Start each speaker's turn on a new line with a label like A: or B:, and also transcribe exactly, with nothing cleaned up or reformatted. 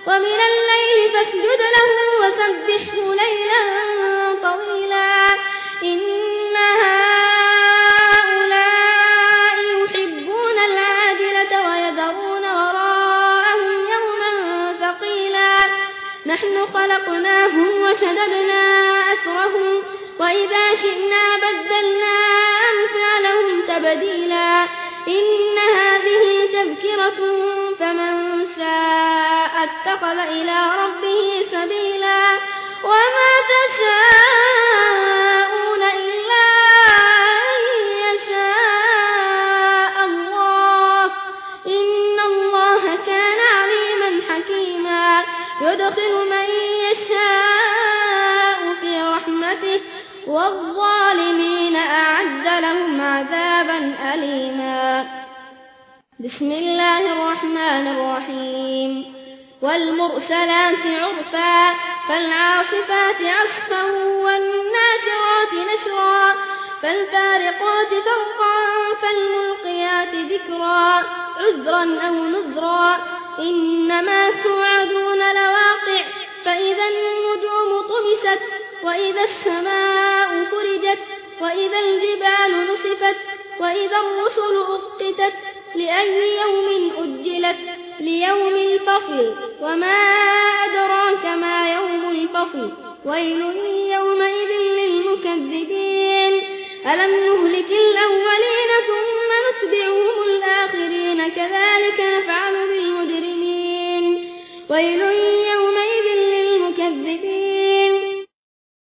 A: ومن الليل فاسجد له وسبحه ليلا طويلا إن هؤلاء يحبون العاجلة ويذرون وراءهم يوما ثقيلا نحن خلقناهم وشددنا أسرهم وإذا شئنا بدلنا أمثالهم تبديلا إن هذه تذكرة فمن شاء اتخذ إلى ربه سبيلا وما تشاءون إلا أن يشاء الله إن الله كان عليما حكيما يدخل من يشاء في رحمته والظالمين أعد لهم عذابا أليما بسم الله الرحمن الرحيم والمرسلات عرفا فالعاصفات عصفا والناشرات نشرا فالفارقات فرقا فالملقيات ذكرا عذرا أو نذرا إنما توعدون لواقع فإذا النجوم طمست وإذا السماء فرجت وإذا الجبال نسفت وإذا الرسل أقتت لأي يوم أجلت ليوم الفصل وما أدراك ما يوم الفصل ويل يومئذ للمكذبين